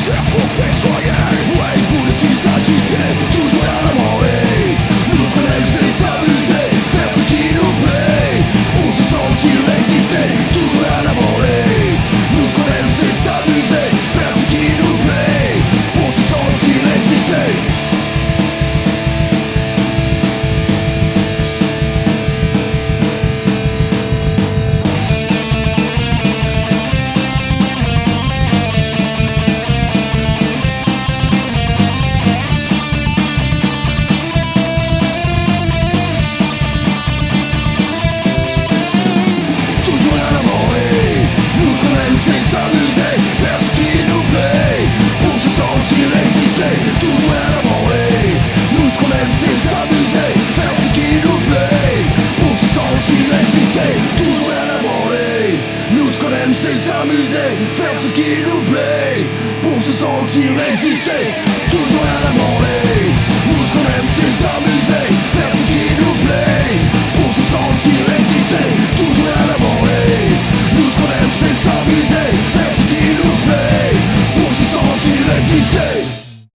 misère pour faire soigner. Ouais, il voulait-il s'agiter, toujours rien à manger. Nous ce qu'on aime c'est s'amuser, faire ce qui nous plaît, pour se sentir exister, toujours rien à manger. Nous ce qu'on aime c'est s'amuser, faire ce qui nous plaît, pour se sentir exister. S'amuser, faire ce qui nous plaît, pour se sentir exister, toujours rien à manger. Nous ce qu'on aime c'est s'amuser, faire ce qui nous plaît, pour se sentir exister, toujours rien à manger. Nous ce qu'on aime c'est s'amuser, faire ce qui nous plaît, pour se sentir exister, toujours rien à manger.